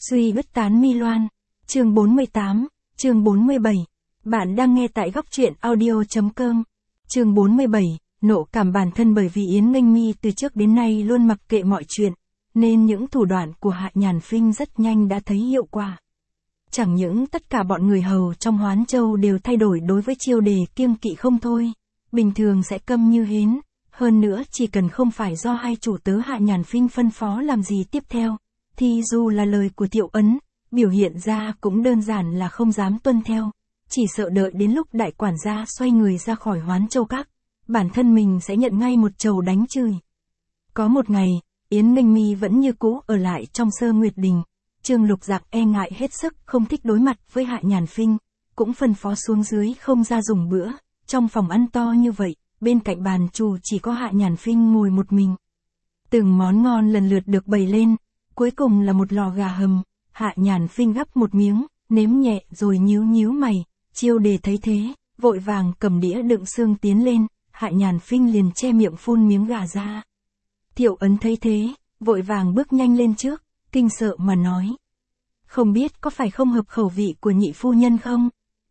Suy bứt tán mi loan. Chương 48, chương 47. Bạn đang nghe tại góc truyện audio.com. Chương 47, nộ cảm bản thân. Bởi vì Yến Nghênh Mi từ trước đến nay luôn mặc kệ mọi chuyện, nên những thủ đoạn của Hạ Nhàn Phinh rất nhanh đã thấy hiệu quả. Chẳng những tất cả bọn người hầu trong Hoán Châu đều thay đổi đối với Chiêu Đề kiêng kỵ không thôi, bình thường sẽ câm như hến, hơn nữa chỉ cần không phải do hai chủ tớ Hạ Nhàn Phinh phân phó làm gì tiếp theo, thì dù là lời của Thiệu Ấn, biểu hiện ra cũng đơn giản là không dám tuân theo, chỉ sợ đợi đến lúc đại quản gia xoay người ra khỏi Hoán Châu Các, bản thân mình sẽ nhận ngay một chầu đánh chửi. Có một ngày, Yến Nghênh Mi vẫn như cũ ở lại trong Sơ Nguyệt Đình. Trương Lục Giặc e ngại hết sức không thích đối mặt với Hạ Nhàn Phinh, cũng phân phó xuống dưới không ra dùng bữa. Trong phòng ăn to như vậy, bên cạnh bàn chủ chỉ có Hạ Nhàn Phinh ngồi một mình. Từng món ngon lần lượt được bày lên, cuối cùng là một lò gà hầm. Hạ Nhàn Phinh gắp một miếng, nếm nhẹ rồi nhíu nhíu mày. Chiêu Đề thấy thế, vội vàng cầm đĩa đựng xương tiến lên. Hạ Nhàn Phinh liền che miệng phun miếng gà ra. Thiệu Ấn thấy thế, vội vàng bước nhanh lên trước, kinh sợ mà nói: "Không biết có phải không hợp khẩu vị của nhị phu nhân không?"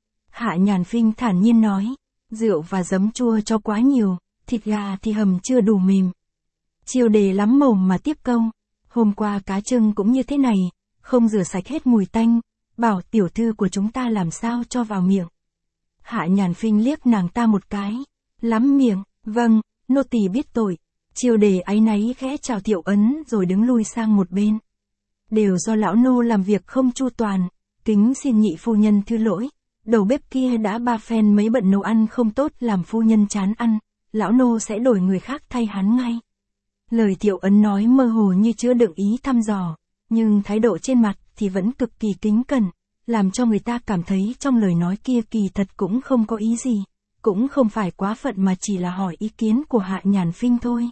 Hạ Nhàn Phinh thản nhiên nói: "Rượu và giấm chua cho quá nhiều, thịt gà thì hầm chưa đủ mềm." Chiêu Đề lắm mồm mà tiếp câu: "Hôm qua cá trưng cũng như thế này, không rửa sạch hết mùi tanh, bảo tiểu thư của chúng ta làm sao cho vào miệng." Hạ Nhàn Phinh liếc nàng ta một cái, lắm miệng: "Vâng, nô tỳ biết tội." Chiêu Đề áy náy khẽ chào Thiệu Ấn rồi đứng lui sang một bên. "Đều do lão nô làm việc không chu toàn, kính xin nhị phu nhân thứ lỗi. Đầu bếp kia đã ba phen mấy bận nấu ăn không tốt làm phu nhân chán ăn, lão nô sẽ đổi người khác thay hắn ngay." Lời Thiệu Ấn nói mơ hồ như chứa đựng ý thăm dò, nhưng thái độ trên mặt thì vẫn cực kỳ kính cẩn, làm cho người ta cảm thấy trong lời nói kia kỳ thật cũng không có ý gì, cũng không phải quá phận mà chỉ là hỏi ý kiến của Hạ Nhàn Phinh thôi.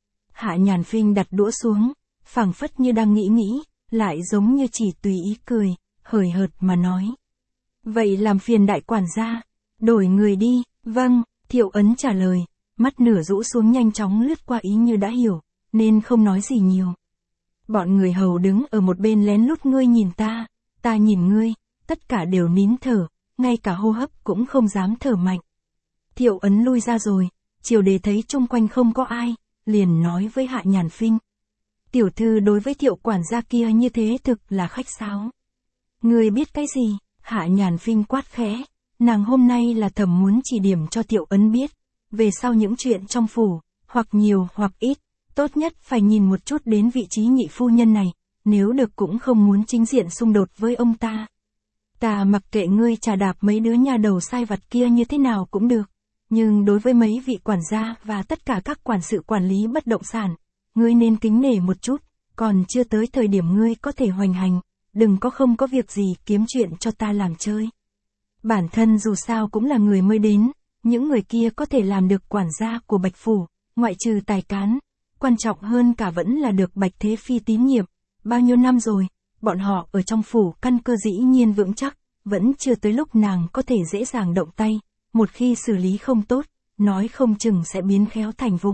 Hạ Nhàn Phinh đặt đũa xuống, phảng phất như đang nghĩ, lại giống như chỉ tùy ý cười, hời hợt mà nói: "Vậy làm phiền đại quản gia, đổi người đi." "Vâng." Thiệu Ấn trả lời, mắt nửa rũ xuống nhanh chóng lướt qua ý như đã hiểu, nên không nói gì nhiều. Bọn người hầu đứng ở một bên lén lút ngươi nhìn ta nhìn ngươi, tất cả đều nín thở, ngay cả hô hấp cũng không dám thở mạnh. Thiệu Ấn lui ra rồi, Chiêu Đề thấy chung quanh không có ai, liền nói với Hạ Nhàn Phinh: "Tiểu thư đối với Thiệu quản gia kia như thế thực là khách sáo." "Ngươi biết cái gì?" Hạ Nhàn Phinh quát khẽ, nàng hôm nay là thầm muốn chỉ điểm cho Thiệu Ấn biết, về sau những chuyện trong phủ, hoặc nhiều hoặc ít, tốt nhất phải nhìn một chút đến vị trí nhị phu nhân này, nếu được cũng không muốn chính diện xung đột với ông ta. "Ta mặc kệ ngươi chà đạp mấy đứa nhà đầu sai vặt kia như thế nào cũng được, nhưng đối với mấy vị quản gia và tất cả các quản sự quản lý bất động sản, ngươi nên kính nể một chút, còn chưa tới thời điểm ngươi có thể hoành hành, đừng có không có việc gì kiếm chuyện cho ta làm chơi. Bản thân dù sao cũng là người mới đến, những người kia có thể làm được quản gia của Bạch Phủ, ngoại trừ tài cán, quan trọng hơn cả vẫn là được Bạch Thế Phi tín nhiệm. Bao nhiêu năm rồi, bọn họ ở trong phủ căn cơ dĩ nhiên vững chắc, vẫn chưa tới lúc nàng có thể dễ dàng động tay, một khi xử lý không tốt, nói không chừng sẽ biến khéo thành vụng."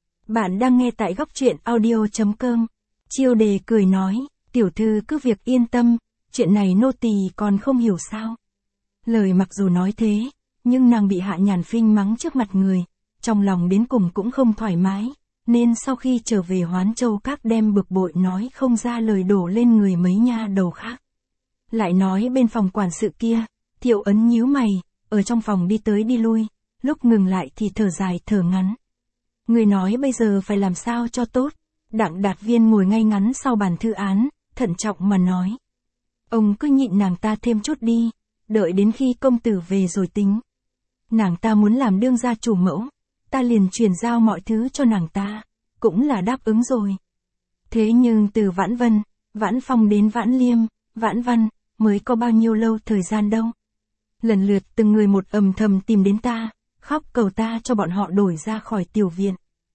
Bạn đang nghe tại góc truyện audio.com. Chiêu Đề cười nói: "Tiểu thư cứ việc yên tâm, chuyện này nô tỳ còn không hiểu sao." Lời mặc dù nói thế, nhưng nàng bị Hạ Nhàn Phinh mắng trước mặt người, trong lòng đến cùng cũng không thoải mái, nên sau khi trở về Hoán Châu Các đem bực bội nói không ra lời đổ lên người mấy nha đầu khác. Lại nói bên phòng quản sự kia, Thiệu Ấn nhíu mày, ở trong phòng đi tới đi lui, lúc ngừng lại thì thở dài thở ngắn. "Người nói bây giờ phải làm sao cho tốt?" Đặng Đạt Viên ngồi ngay ngắn sau bàn thư án, thận trọng mà nói: "Ông cứ nhịn nàng ta thêm chút đi, đợi đến khi công tử về rồi tính. Nàng ta muốn làm đương gia chủ mẫu, ta liền truyền giao mọi thứ cho nàng ta, cũng là đáp ứng rồi. Thế nhưng từ Vãn Vân, Vãn Phong đến Vãn Liêm, Vãn Văn, mới có bao nhiêu lâu thời gian đâu. Lần lượt từng người một âm thầm tìm đến ta, khóc cầu ta cho bọn họ đổi ra khỏi tiểu viện.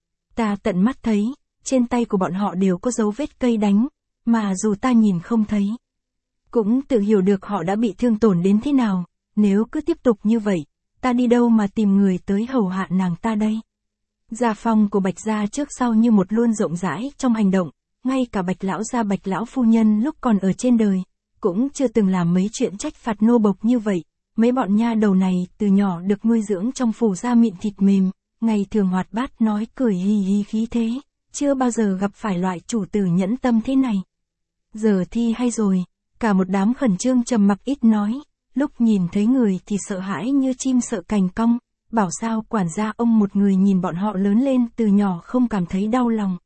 Ta tận mắt thấy, trên tay của bọn họ đều có dấu vết cây đánh, mà dù ta nhìn không thấy, cũng tự hiểu được họ đã bị thương tổn đến thế nào. Nếu cứ tiếp tục như vậy, ta đi đâu mà tìm người tới hầu hạ nàng ta đây?" Gia phong của Bạch gia trước sau như một luôn rộng rãi trong hành động, ngay cả Bạch lão gia Bạch lão phu nhân lúc còn ở trên đời, cũng chưa từng làm mấy chuyện trách phạt nô bộc như vậy. Mấy bọn nha đầu này từ nhỏ được nuôi dưỡng trong phủ da mịn thịt mềm, ngày thường hoạt bát nói cười hì hì khí thế, chưa bao giờ gặp phải loại chủ tử nhẫn tâm thế này. Giờ thi hay rồi, cả một đám khẩn trương trầm mặc ít nói, lúc nhìn thấy người thì sợ hãi như chim sợ cành cong, bảo sao quản gia ông một người nhìn bọn họ lớn lên từ nhỏ không cảm thấy đau lòng.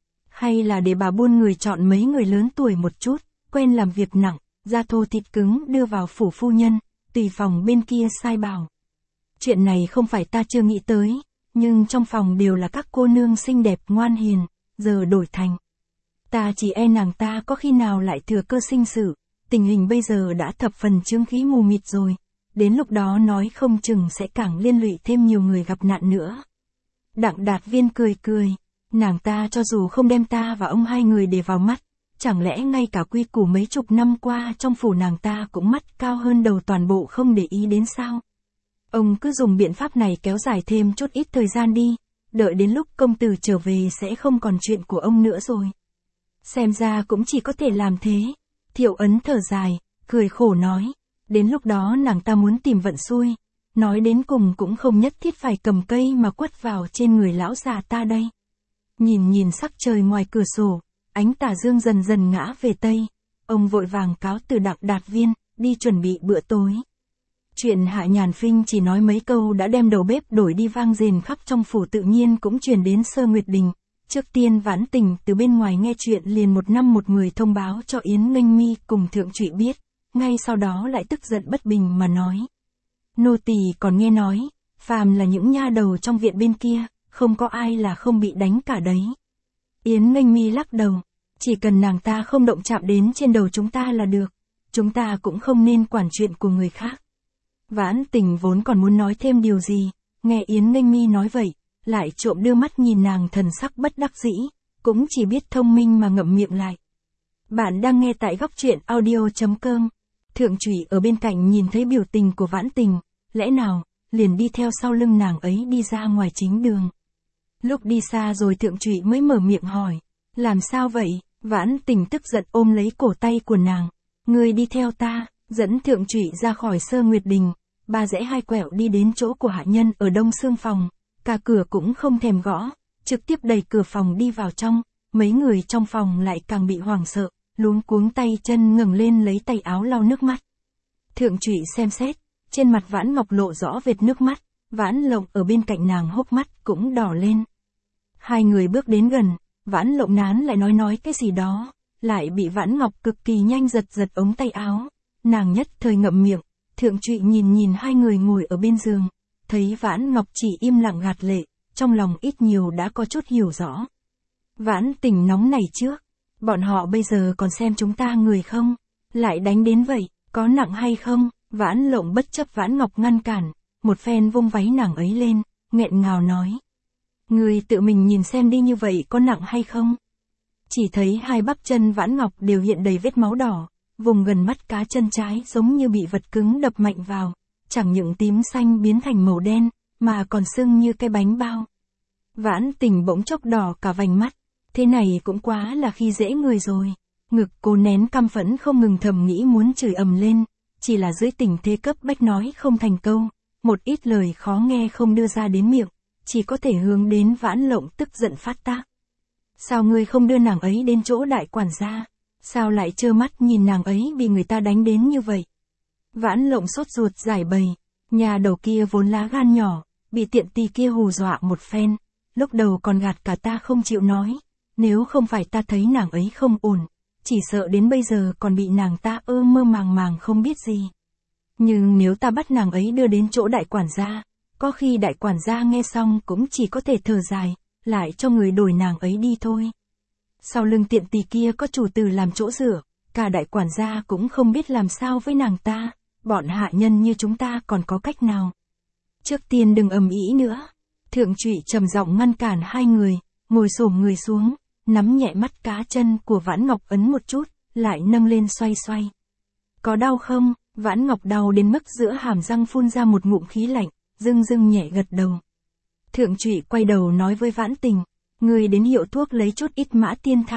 Hay là để bà buôn người chọn mấy người lớn tuổi một chút, quen làm việc nặng, da thô thịt cứng đưa vào phủ phu nhân, tùy phòng bên kia sai bảo. Chuyện này không phải ta chưa nghĩ tới, nhưng trong phòng đều là các cô nương xinh đẹp ngoan hiền, giờ đổi thành. Ta chỉ e nàng ta có khi nào lại thừa cơ sinh sự, tình hình bây giờ đã thập phần chướng khí mù mịt rồi, đến lúc đó nói không chừng sẽ càng liên lụy thêm nhiều người gặp nạn nữa. Đặng Đạt Viên cười cười, nàng ta cho dù không đem ta và ông hai người để vào mắt, chẳng lẽ ngay cả quy củ mấy chục năm qua trong phủ nàng ta cũng mắt cao hơn đầu toàn bộ không để ý đến sao? Ông cứ dùng biện pháp này kéo dài thêm chút ít thời gian đi, đợi đến lúc công tử trở về sẽ không còn chuyện của ông nữa rồi. Xem ra cũng chỉ có thể làm thế. Thiệu Ấn thở dài, cười khổ nói, đến lúc đó nàng ta muốn tìm vận xui, nói đến cùng cũng không nhất thiết phải cầm cây mà quất vào trên người lão già ta đây. Nhìn sắc trời ngoài cửa sổ, ánh tà dương dần dần ngã về tây, ông vội vàng cáo từ Đặng Đạt Viên, đi chuẩn bị bữa tối. Chuyện Hạ Nhàn Phinh chỉ nói mấy câu đã đem đầu bếp đổi đi vang rền khắp trong phủ, tự nhiên cũng truyền đến Sơ Nguyệt Đình. Trước tiên Vãn Tình từ bên ngoài nghe chuyện liền một năm một người thông báo cho Yến Nghênh Mi cùng Thượng Trụy biết, ngay sau đó lại tức giận bất bình mà nói. Nô tỳ còn nghe nói, phàm là những nha đầu trong viện bên kia, không có ai là không bị đánh cả đấy. Yến Nghênh Mi lắc đầu, chỉ cần nàng ta không động chạm đến trên đầu chúng ta là được, chúng ta cũng không nên quản chuyện của người khác. Vãn Tình vốn còn muốn nói thêm điều gì, nghe Yến Nghênh Mi nói vậy, lại trộm đưa mắt nhìn nàng thần sắc bất đắc dĩ, cũng chỉ biết thông minh mà ngậm miệng lại. Bạn đang nghe tại góc truyện audio.com. Thượng Trụy ở bên cạnh nhìn thấy biểu tình của Vãn Tình, lẽ nào, liền đi theo sau lưng nàng ấy đi ra ngoài chính đường. Lúc đi xa rồi Thượng Trụy mới mở miệng hỏi, làm sao vậy? Vãn Tình tức giận ôm lấy cổ tay của nàng, ngươi đi theo ta, dẫn Thượng Trụy ra khỏi Sơ Nguyệt Đình, ba rẽ hai quẹo đi đến chỗ của hạ nhân ở đông xương phòng, cả cửa cũng không thèm gõ, trực tiếp đẩy cửa phòng đi vào trong, mấy người trong phòng lại càng bị hoảng sợ, luống cuống tay chân ngẩng lên lấy tay áo lau nước mắt. Thượng Trụy xem xét, trên mặt Vãn Ngọc lộ rõ vệt nước mắt, Vãn Lộng ở bên cạnh nàng hốc mắt cũng đỏ lên. Hai người bước đến gần, Vãn Lộng nán lại nói cái gì đó, lại bị Vãn Ngọc cực kỳ nhanh giật ống tay áo, nàng nhất thời ngậm miệng. Thượng Trụy nhìn hai người ngồi ở bên giường, thấy Vãn Ngọc chỉ im lặng gạt lệ, trong lòng ít nhiều đã có chút hiểu rõ. Vãn Tình nóng này trước, bọn họ bây giờ còn xem chúng ta người không, lại đánh đến vậy, có nặng hay không? Vãn Lộng bất chấp Vãn Ngọc ngăn cản, một phen vung váy nàng ấy lên, nghẹn ngào nói. Người tự mình nhìn xem đi, như vậy có nặng hay không? Chỉ thấy hai bắp chân Vãn Ngọc đều hiện đầy vết máu đỏ, vùng gần mắt cá chân trái giống như bị vật cứng đập mạnh vào, chẳng những tím xanh biến thành màu đen, mà còn sưng như cái bánh bao. Vãn Tình bỗng chốc đỏ cả vành mắt, thế này cũng quá là khi dễ người rồi. Ngực cô nén căm phẫn không ngừng thầm nghĩ muốn chửi ầm lên, chỉ là dưới tình thế cấp bách nói không thành câu, một ít lời khó nghe không đưa ra đến miệng, chỉ có thể hướng đến Vãn Lộng tức giận phát tác. Sao ngươi không đưa nàng ấy đến chỗ đại quản gia? Sao lại trơ mắt nhìn nàng ấy bị người ta đánh đến như vậy? Vãn Lộng sốt ruột giải bày, nhà đầu kia vốn lá gan nhỏ, bị tiện tì kia hù dọa một phen, lúc đầu còn gạt cả ta không chịu nói, nếu không phải ta thấy nàng ấy không ổn, chỉ sợ đến bây giờ còn bị nàng ta mơ màng không biết gì. Nhưng nếu ta bắt nàng ấy đưa đến chỗ đại quản gia, có khi đại quản gia nghe xong cũng chỉ có thể thở dài, lại cho người đổi nàng ấy đi thôi. Sau lưng tiện tì kia có chủ tử làm chỗ dựa, cả đại quản gia cũng không biết làm sao với nàng ta, bọn hạ nhân như chúng ta còn có cách nào. Trước tiên đừng ầm ĩ nữa. Thượng Trụy trầm giọng ngăn cản hai người, ngồi xổm người xuống, nắm nhẹ mắt cá chân của Vãn Ngọc ấn một chút, lại nâng lên xoay. Có đau không? Vãn Ngọc đau đến mức giữa hàm răng phun ra một ngụm khí lạnh, dưng nhẹ gật đầu. Thượng Trụy quay đầu nói với Vãn Tình, người đến hiệu thuốc lấy chút ít Mã Tiên Thảo,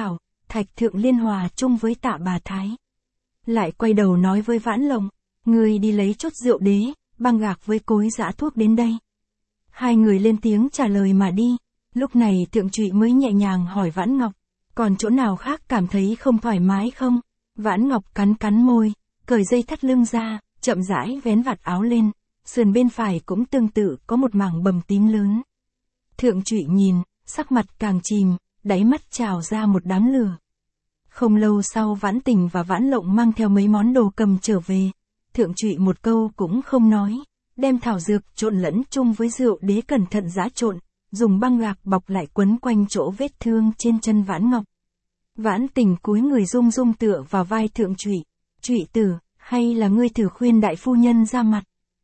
Thạch Thượng Liên hòa chung với Tạ Bà Thái. Lại quay đầu nói với Vãn Lộng, ngươi đi lấy chút rượu đế, băng gạc với cối giã thuốc đến đây. Hai người lên tiếng trả lời mà đi. Lúc này Thượng Trụy mới nhẹ nhàng hỏi Vãn Ngọc, còn chỗ nào khác cảm thấy không thoải mái không? Vãn Ngọc cắn cắn môi, cởi dây thắt lưng ra, chậm rãi vén vạt áo lên, sườn bên phải cũng tương tự có một mảng bầm tím lớn. Thượng Trụy nhìn, sắc mặt càng chìm, đáy mắt trào ra một đám lửa. Không lâu sau Vãn Tình và Vãn Lộng mang theo mấy món đồ cầm trở về. Thượng Trụy một câu cũng không nói, đem thảo dược trộn lẫn chung với rượu đế cẩn thận giã trộn, dùng băng gạc bọc lại quấn quanh chỗ vết thương trên chân Vãn Ngọc. Vãn Tình cúi người rung rung tựa vào vai Thượng Trụy. Trụy tử, hay là ngươi thử khuyên đại phu nhân ra mặt?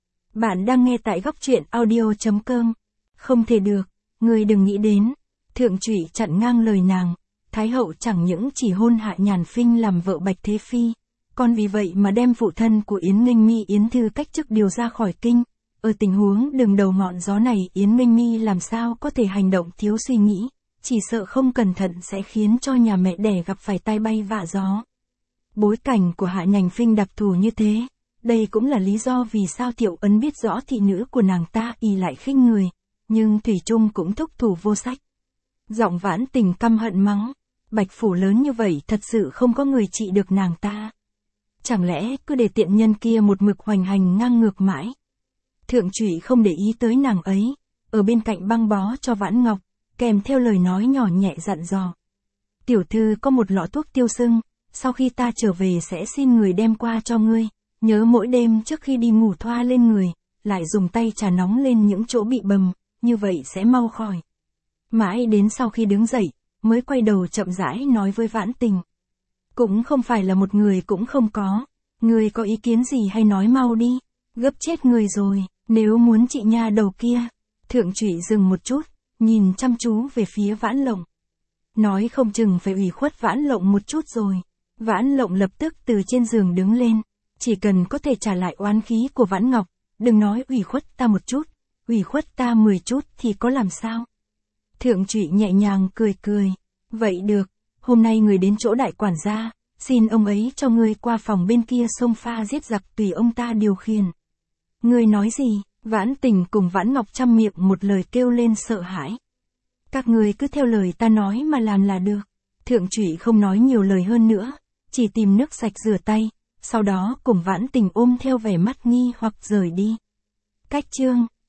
Bạn đang nghe tại góc truyện audio.com. Không thể được, ngươi đừng nghĩ đến. Thượng Trụy chặn ngang lời nàng. Thái hậu chẳng những chỉ hôn Hạ Nhàn Phinh làm vợ Bạch Thế Phi, còn vì vậy mà đem phụ thân của Yến Nghênh Mi Yến Thư cách chức điều ra khỏi kinh. Ở tình huống đường đầu ngọn gió này Yến Nghênh Mi làm sao có thể hành động thiếu suy nghĩ, chỉ sợ không cẩn thận sẽ khiến cho nhà mẹ đẻ gặp phải tai bay vạ gió. Bối cảnh của Hạ Nhàn Phinh đặc thù như thế, đây cũng là lý do vì sao Thiệu Ấn biết rõ thị nữ của nàng ta y lại khinh người, nhưng thủy chung cũng thúc thủ vô sách. Giọng Vãn Tình căm hận mắng, Bạch phủ lớn như vậy thật sự không có người trị được nàng ta. Chẳng lẽ cứ để tiện nhân kia một mực hoành hành ngang ngược mãi? Thượng Trụy không để ý tới nàng ấy, ở bên cạnh băng bó cho Vãn Ngọc, kèm theo lời nói nhỏ nhẹ dặn dò. Tiểu thư có một lọ thuốc tiêu sưng, sau khi ta trở về sẽ xin người đem qua cho ngươi, nhớ mỗi đêm trước khi đi ngủ thoa lên người, lại dùng tay trà nóng lên những chỗ bị bầm, như vậy sẽ mau khỏi. Mãi đến sau khi đứng dậy, mới quay đầu chậm rãi nói với Vãn Tình. Cũng không phải là một người cũng không có, ngươi có ý kiến gì hay nói mau đi, gấp chết người rồi, nếu muốn chị nha đầu kia. Thượng Trụy dừng một chút, nhìn chăm chú về phía Vãn Lộng. Nói không chừng phải ủy khuất Vãn Lộng một chút rồi. Vãn Lộng lập tức từ trên giường đứng lên, chỉ cần có thể trả lại oán khí của Vãn Ngọc, đừng nói ủy khuất ta một chút, ủy khuất ta 10 chút thì có làm sao. Thượng Trụy nhẹ nhàng cười cười, vậy được, hôm nay người đến chỗ đại quản gia, xin ông ấy cho ngươi qua phòng bên kia xông pha giết giặc tùy ông ta điều khiển. Ngươi nói gì? Vãn Tình cùng Vãn Ngọc chăm miệng một lời kêu lên sợ hãi. Các ngươi cứ theo lời ta nói mà làm là được. Thượng Trụy không nói nhiều lời hơn nữa, chỉ tìm nước sạch rửa tay, sau đó cùng Vãn Tình ôm theo vẻ mắt nghi hoặc rời đi. Cách chương